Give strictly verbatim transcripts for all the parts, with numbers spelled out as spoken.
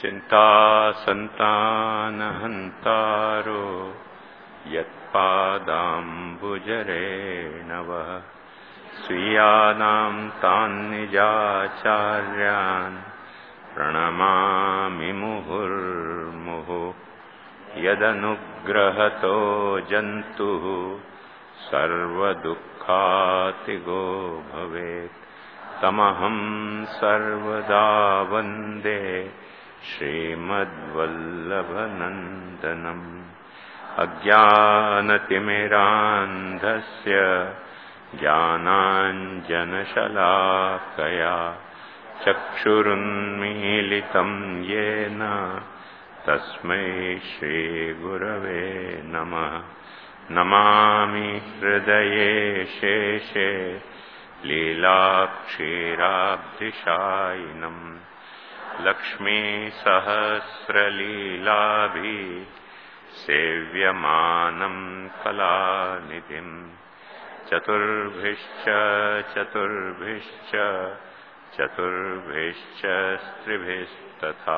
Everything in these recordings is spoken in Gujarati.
चिन्तासन्तानहन्तारो यत्पादाम्बुजरेणवः स्वीयानां तान् निजाचार्यान् प्रणमामि मुहुर्मुहुः यदनुग्रहतो जन्तुः सर्वदुःखातिगो भवेत् तमहं सर्वदा वन्दे श्रीमद्वल्लभनन्दनम् अज्ञानतिमिरान्धस्य ज्ञानाञ्जनशलाकया चक्षुरुन्मीलितं येन तस्मै श्रीगुरवे नमः। नमामि हृदये शेषे लीलाक्षीराब्धिशायिनम् लक्ष्मीसहस्रलीलाभिः सेव्यमानं कलानिधिम् चतुर्भिश्च चतुर्भिश्च चतुर्भिश्च स्त्रिभिस्तथा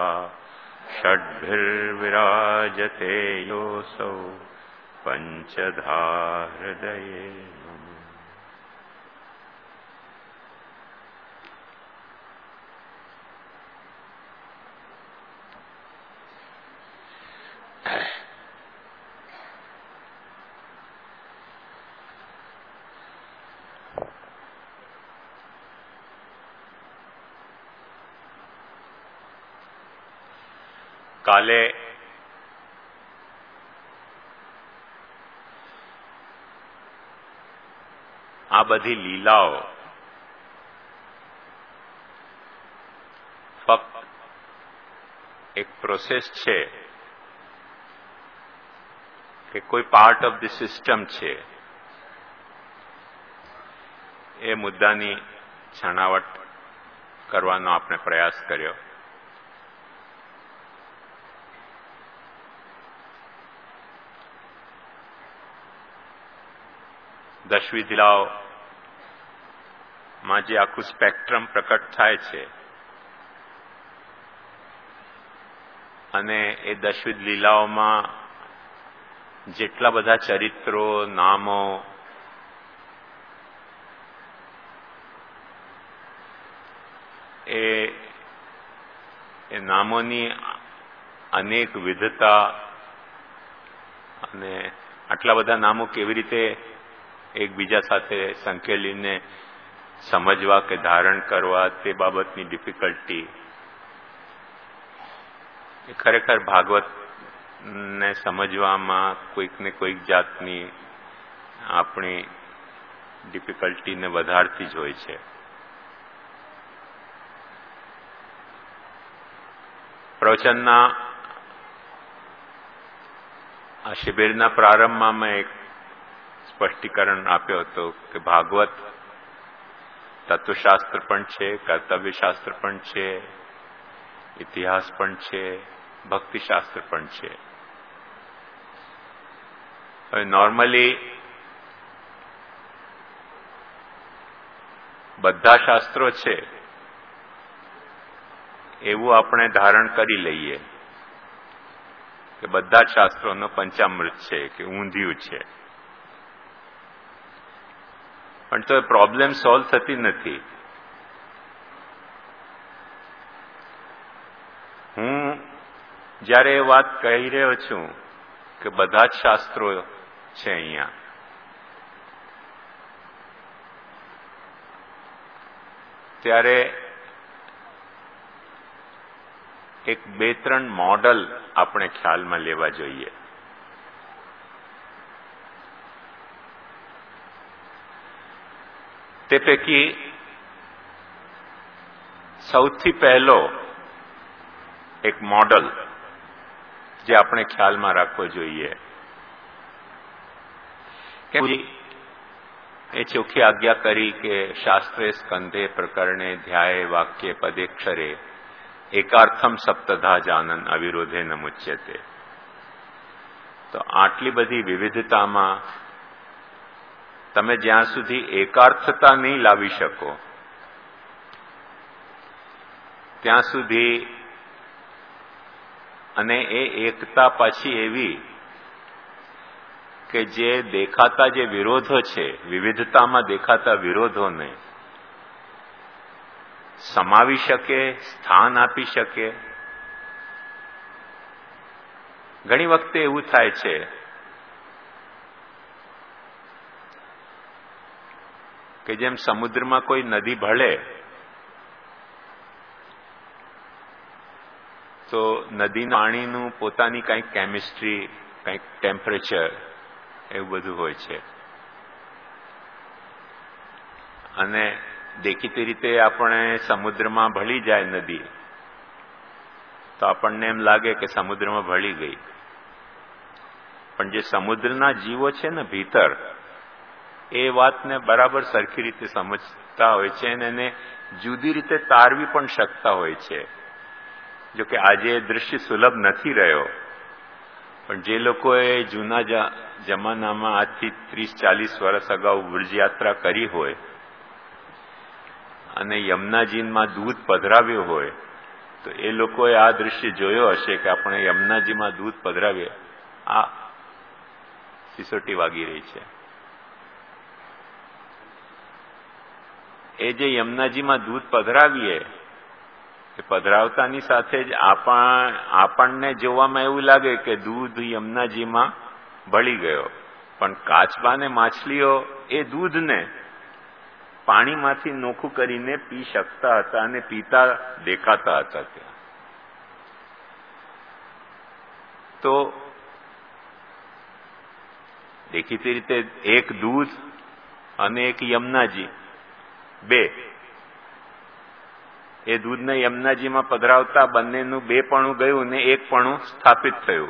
षड्भिर्विराजते योऽसौ पञ्चधा हृदये नमः। કાલે આ બધી લીલાઓ ફક્ત એક પ્રોસેસ છે કે કોઈ પાર્ટ ઓફ ધી સિસ્ટમ છે એ મુદ્દાની છણાવટ કરવાનો આપણે પ્રયાસ કર્યો. દશવિધ લીલાઓમાં જે આખું સ્પેક્ટ્રમ પ્રકટ થાય છે અને એ દશવિધ લીલાઓમાં જેટલા બધા ચરિત્રો, નામો, એ એ નામોની અનેક વિધતા અને આટલા બધા નામો કેવી રીતે એકબીજા સાથે સંકેલીને સમજવા કે ધારણ કરવા તે બાબતની ડિફિકલ્ટી એ ખરેખર ભાગવતને સમજવામાં કોઈક ને કોઈક જાતની આપણી ડિફિકલ્ટીને વધારતી જ હોય છે. પ્રવચનના આ શિબિરના પ્રારંભમાં મેં એક સ્પષ્ટીકરણ આપ્યો હતો કે ભાગવત તત્વશાસ્ત્ર પણ છે, કર્તવ્યશાસ્ત્ર પણ છે, ઇતિહાસ પણ છે, ભક્તિશાસ્ત્ર પણ છે. હવે નોર્મલી બધા શાસ્ત્રો છે એવું આપણે ધારણ કરી લઈએ કે બધા જ શાસ્ત્રોનો પંચામૃત છે કે ઊંધિયું છે, પણ તો પ્રોબ્લેમ સોલ્વ થતી નથી. હું જ્યારે એ વાત કહી રહ્યો છું કે બધા જ શાસ્ત્રો છે અહીંયા, ત્યારે એક બે ત્રણ મોડલ આપણે ખ્યાલમાં લેવા જોઈએ. તે પૈકી સૌથી પહેલો એક મોડલ જે આપણે ખ્યાલમાં રાખવો જોઈએ કે એ ચોખ્ખી આજ્ઞા કરી કે શાસ્ત્રે સ્કંધે પ્રકરણે ધ્યાય વાક્ય પદેક્ષરે એકાર્થમ સપ્તધા જાનન અવિરોધે ન મુચ્યતે. તો આટલી બધી વિવિધતામાં તમે જ્યાં સુધી એકાર્થતા નહીં લાવી શકો ત્યાં સુધી અને એ એકતા પાછી એવી કે જે દેખાતા જે વિરોધો છે, વિવિધતામાં દેખાતા વિરોધોને સમાવી શકે, સ્થાન આપી શકે. ઘણી વખતે એવું થાય છે કે જેમ સમુદ્રમાં કોઈ નદી ભળે તો નદીના પાણીનું પોતાની કંઈક કેમિસ્ટ્રી, કંઈક ટેમ્પરેચર એવું બધું હોય છે. અને દેખીતી રીતે આપણે સમુદ્રમાં ભળી જાય નદી તો આપણને એમ લાગે કે સમુદ્રમાં ભળી ગઈ. પણ જે સમુદ્રના જીવો છે ને ભીતર, એ વાતને બરાબર સરખી રીતે સમજતા હોય છે અને એને જુદી રીતે તારવી પણ શકતા હોય છે. જોકે આજે દૃશ્ય સુલભ નથી રહ્યો, પણ જે લોકોએ જૂના જમાનામાં આજથી ત્રીસ ચાલીસ વર્ષ અગાઉ વ્રજયાત્રા કરી હોય અને યમુનાજીમાં દૂધ પધરાવ્યું હોય તો એ લોકોએ આ દૃશ્ય જોયો હશે કે આપણે યમુનાજીમાં દૂધ પધરાવીએ, આ સિસોટી વાગી રહી છે. એ જે યમુનાજીમાં દૂધ પધરાવીએ એ પધરાવતાની સાથે જ આપણને જોવામાં એવું લાગે કે દૂધ યમુનાજીમાં ભળી ગયો, પણ કાચબા ને માછલીઓ એ દૂધને પાણીમાંથી નોખું કરીને પી શકતા હતા અને પીતા દેખાતા હતા. ત્યાં તો દેખીતી રીતે એક દૂધ અને એક યમુનાજી બે, એ દૂધને યમુનાજીમાં પધરાવતા બંનેનું બે પણું ગયું ને એક પણું સ્થાપિત થયું.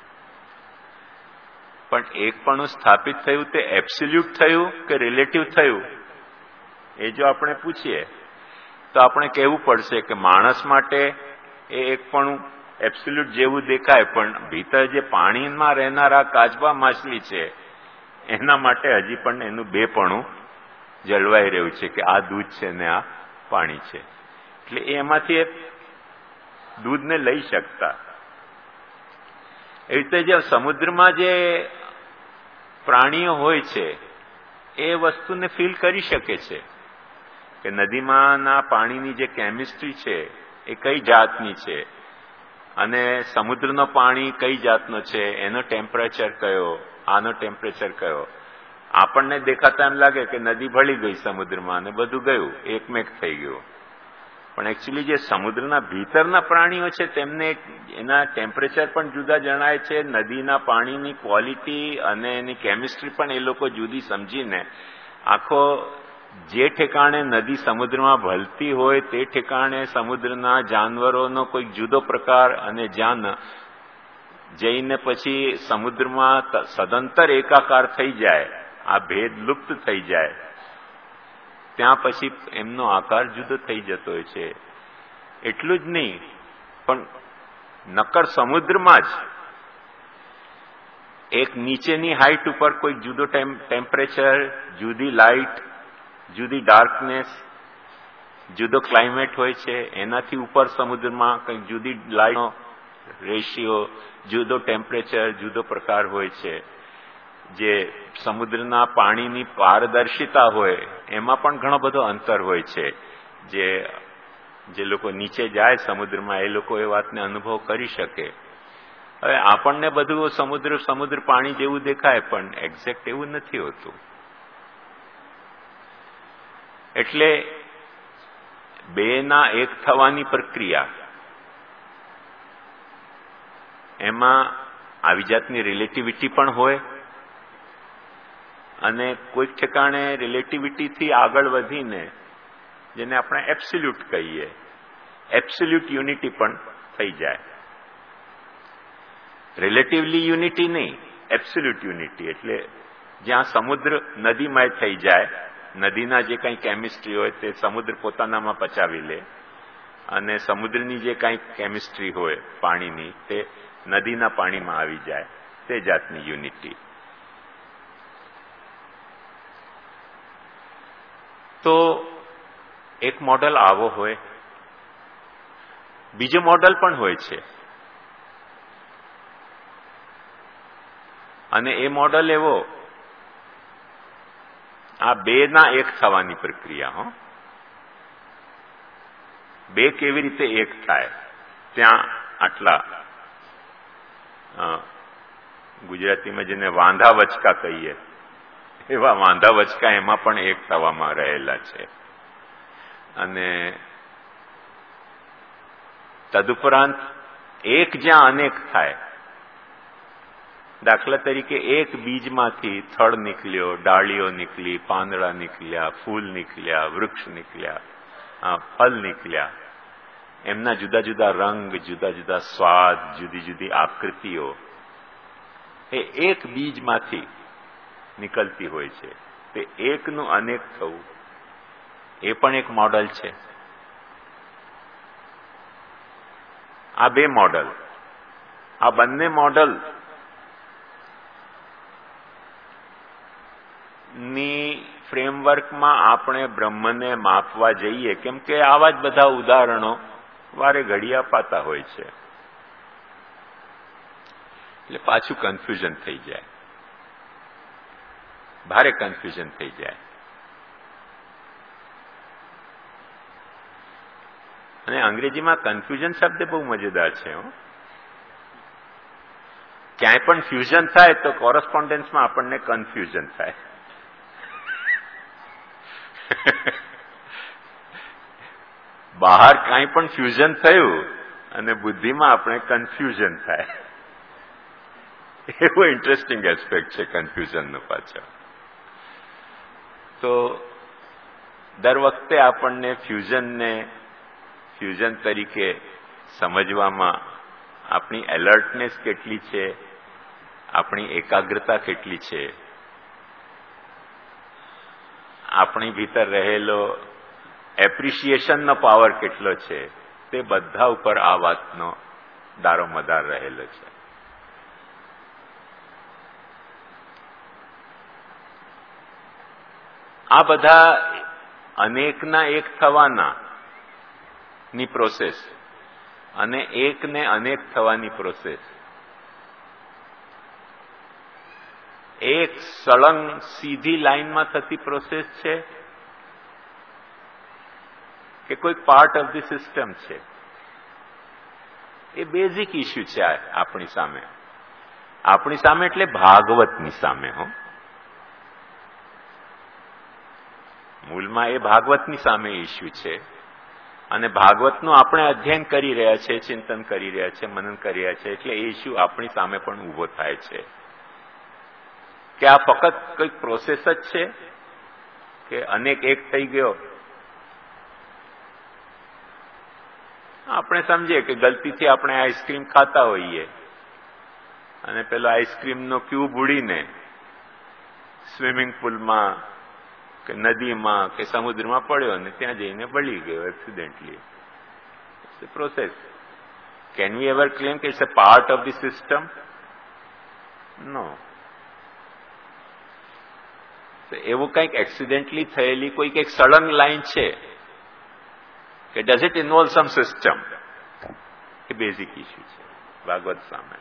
પણ એક પણું સ્થાપિત થયું તે એબ્સોલ્યુટ થયું કે રિલેટિવ થયું, એ જો આપણે પૂછીએ તો આપણે કહેવું પડશે કે માણસ માટે એ એક પણું એબ્સોલ્યુટ જેવું દેખાય, પણ ભીતર જે પાણીમાં રહેનારા કાચબા માછલી છે એના માટે હજી પણ એનું બે પણું જળવાઈ રહ્યું છે કે આ દૂધ છે ને આ પાણી છે. એટલે એમાંથી દૂધને લઈ શકતા. એ રીતે જે સમુદ્રમાં જે પ્રાણીઓ હોય છે એ વસ્તુને ફીલ કરી શકે છે કે નદીમાંના પાણીની જે કેમિસ્ટ્રી છે એ કઈ જાતની છે અને સમુદ્રનો પાણી કઈ જાતનો છે, એનો ટેમ્પરેચર કયો, આનો ટેમ્પરેચર કયો. આપણને દેખાતા એમ લાગે કે નદી ભળી ગઈ સમુદ્રમાં અને બધું ગયું, એકમેક થઈ ગયું. પણ એકચ્યુઅલી જે સમુદ્રના ભીતરના પ્રાણીઓ છે તેમને એના ટેમ્પરેચર પણ જુદા જણાય છે, નદીના પાણીની ક્વોલિટી અને એની કેમિસ્ટ્રી પણ એ લોકો જુદી સમજીને આખો જે ઠેકાણે નદી સમુદ્રમાં ભળતી હોય તે ઠેકાણે સમુદ્રના જાનવરોનો કોઈ જુદો પ્રકાર, અને જ્યાં જઈને પછી સમુદ્રમાં સદંતર એકાકાર થઈ જાય, આ ભેદ લુપ્ત થઈ જાય, ત્યાં પછી એમનો આકાર જુદો થઈ જતો હોય છે. એટલું જ નહીં, પણ નક્કર સમુદ્રમાં જ એક નીચેની હાઈટ ઉપર કોઈ જુદો ટેમ્પરેચર, જુદી લાઇટ, જુદી ડાર્કનેસ, જુદો ક્લાઇમેટ હોય છે. એનાથી ઉપર સમુદ્રમાં કંઈક જુદી લાઇટનો રેશિયો, જુદો ટેમ્પરેચર, જુદો પ્રકાર હોય છે. જે સમુદ્રના પાણીની પારદર્શિતા હોય એમાં પણ ઘણો બધો અંતર હોય છે. જે જે લોકો નીચે જાય સમુદ્રમાં એ લોકો એ વાતને અનુભવ કરી શકે. હવે આપણને બધું સમુદ્ર સમુદ્ર પાણી જેવું દેખાય, પણ એક્ઝેક્ટ એવું નથી હોતું. એટલે બેના એક થવાની પ્રક્રિયા, એમાં આવી જાતની રિલેટિવિટી પણ હોય અને કોઈક ઠેકાણે રિલેટિવિટીથી આગળ વધીને જેને આપણે એબ્સોલ્યુટ કહીએ, એબ્સોલ્યુટ યુનિટી પણ થઈ જાય. રિલેટિવલી યુનિટી નહીં, એબ્સોલ્યુટ યુનિટી. એટલે જ્યાં સમુદ્ર નદીમય થઈ જાય, નદીના જે કંઈ કેમિસ્ટ્રી હોય તે સમુદ્ર પોતાનામાં પચાવી લે, અને સમુદ્રની જે કંઈ કેમિસ્ટ્રી હોય પાણીની તે નદીના પાણીમાં આવી જાય, તે જાતની યુનિટી. તો એક મોડલ આવો હોય. બીજો મોડલ પણ હોય છે અને એ મોડલ એવો, આ બે ના એક થવાની પ્રક્રિયા. હો, બે કેવી રીતે એક થાય, ત્યાં આટલા ગુજરાતીમાં જેને વાંધા વચકા કહીએ એવા વાંધા વચકા એમાં પણ એક થવામાં રહેલા છે. અને તદુપરાંત એક જ્યાં અનેક થાય, દાખલા તરીકે એક બીજમાંથી થડ નીકળ્યો, ડાળીઓ નીકળી, પાંદડા નીકળ્યા, ફૂલ નીકળ્યા, વૃક્ષ નીકળ્યા, ફળ નીકળ્યા, એમના જુદા જુદા રંગ, જુદા જુદા સ્વાદ, જુદી જુદી આકૃતિઓ એ એક બીજમાંથી નીકળતી હોય છે. તે એકનું અનેક થવું એ પણ એક મોડલ છે. આ બે મોડલ, આ બંને મોડલ ની ફ્રેમવર્કમાં આપણે બ્રહ્મને માપવા જઈએ, કેમ કે આવા જ બધા ઉદાહરણો વારે ઘડી અપાતા હોય છે, એટલે પાછું કન્ફ્યુઝન થઈ જાય, ભારે કન્ફ્યુઝન થઈ જાય. અને અંગ્રેજીમાં કન્ફ્યુઝન શબ્દ બહુ મજેદાર છે. ક્યાંય પણ ફ્યુઝન થાય તો કોરસ્પોન્ડન્સમાં આપણને કન્ફ્યુઝન થાય. બહાર કાંઈ પણ ફ્યુઝન થયું અને બુદ્ધિમાં આપણે કન્ફ્યુઝન થાય. એવો ઇન્ટરેસ્ટિંગ એસ્પેક્ટ છે કન્ફ્યુઝનનો પાછો. તો દર વખતે આપણને ફ્યુઝનને ફ્યુઝન તરીકે સમજવામાં આપણી એલર્ટનેસ કેટલી છે, આપણી એકાગ્રતા કેટલી છે, આપણી ભીતર રહેલો એપ્રિશિએશનનો પાવર કેટલો છે, તે બધા ઉપર આ વાતનો દારોમદાર રહેલો છે. આ બધા અનેકના એક થવાના ની પ્રોસેસ અને એકને અનેક થવાની પ્રોસેસ એક સળંગ સીધી લાઈનમાં થતી પ્રોસેસ છે કે કોઈ પાર્ટ ઓફ ધી સિસ્ટમ છે, એ બેઝિક ઇસ્યુ છે આપણી સામે. આપણી સામે એટલે ભાગવતની સામે. હો, મૂળમાં એ ભાગવતની સામે ઇસ્યુ છે. અને ભાગવતનું આપણે અધ્યયન કરી રહ્યા છે, ચિંતન કરી રહ્યા છે, મનન કરી રહ્યા છે, એટલે એ ઇસ્યુ આપણી સામે પણ ઉભો થાય છે કે આ ફક્ત કોઈક પ્રોસેસ જ છે કે અનેક એક થઈ ગયો. આપણે સમજીએ કે ગલતીથી આપણે આઈસ્ક્રીમ ખાતા હોઈએ અને પેલો આઈસ્ક્રીમનો ક્યુબ ઉડીને સ્વિમિંગ પુલમાં કે નદીમાં કે સમુદ્રમાં પડ્યો અને ત્યાં જઈને બળી ગયો accidentally. It's a process. Can we ever claim કે it's a part of the system? No. એવું કંઈક એક્સિડેન્ટલી થયેલી કોઈક એક સળંગ લાઈન છે કે does it involve some system? એ બેઝિક ઇસ્યુ છે ભાગવત સામે.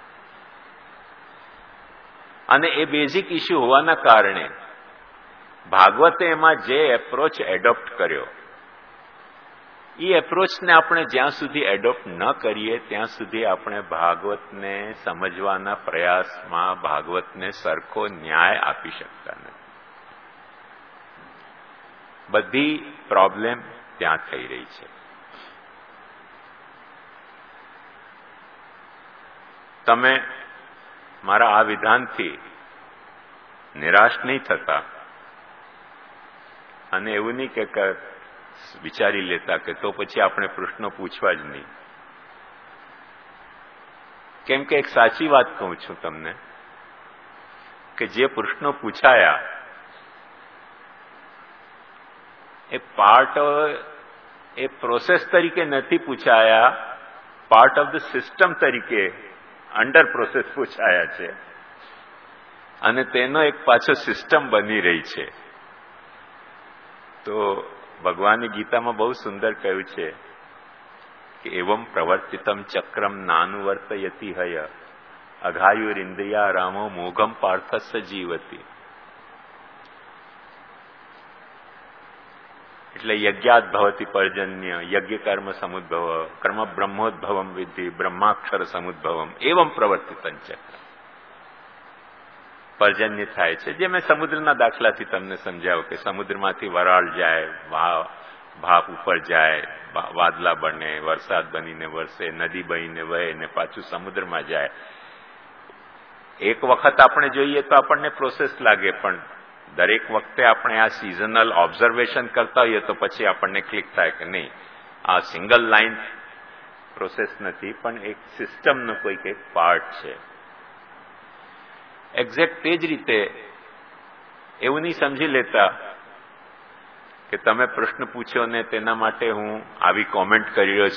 અને એ બેઝિક ઇસ્યુ હોવાના કારણે ભાગવતે એમાં જે એપ્રોચ એડોપ્ટ કર્યો, એ એપ્રોચને આપણે જ્યાં સુધી એડોપ્ટ ન કરીએ ત્યાં સુધી આપણે ભાગવતને સમજવાના પ્રયાસમાં ભાગવતને સરખો ન્યાય આપી શકતા નથી. બધી પ્રોબ્લેમ ત્યાં થઈ રહી છે. તમે મારા આ વિધાનથી નિરાશ નહીં થતા અને એવું નહીં કે વિચારી લેતા કે તો પછી આપણે પ્રશ્નો પૂછવા જ નહીં. કેમ કે એક સાચી વાત કહું છું તમને કે જે પ્રશ્નો પૂછાયા એ પાર્ટ એ પ્રોસેસ તરીકે નથી પૂછાયા, પાર્ટ ઓફ ધ સિસ્ટમ તરીકે અંડર પ્રોસેસ પૂછાયા છે અને તેનો એક પાછો સિસ્ટમ બની રહી છે. તો ભગવાનની ગીતામાં બહુ સુંદર કહ્યું છે કે એવમ પ્રવર્તિતમ ચક્રમ નાનુવર્તયતિ હય અઘાયુરિન્દ્રિયા રામો મોઘમ પાર્થસ્સ જીવતી. એટલે યજ્ઞાત ભવતી પર્જન્ય, યજ્ઞ કર્મ સમુદ્ભવ, કર્મ બ્રહ્મોદ્ભવમ વિદ્ધિ, બ્રહ્માક્ષર સમુદ્ભવમ એવમ પ્રવર્તિતં ચક્ર. પર્જન્ય થાય છે, જે મેં સમુદ્રના દાખલાથી તમને સમજાવ્યું કે સમુદ્રમાંથી વરાળ જાય, ભાપ ઉપર જાય, વાદલા બને, વરસાદ બનીને વરસે, નદી બનીને વહે ને પાછું સમુદ્રમાં જાય. એક વખત આપણે જોઈએ તો આપણને પ્રોસેસ લાગે, પણ દરેક વખતે આપણે આ સિઝનલ ઓબ્ઝર્વેશન કરતા હોઈએ તો પછી આપણને ક્લિક થાય કે નહીં, આ સિંગલ લાઈન પ્રોસેસ નથી, પણ એક સિસ્ટમનો કોઈક એક પાર્ટ છે. એક્ઝેક્ટ તે જ રીતે એવું નહીં સમજી લેતા કે તમે પ્રશ્ન પૂછ્યો ને તેના માટે હું આવી કોમેન્ટ કરી રહ્યો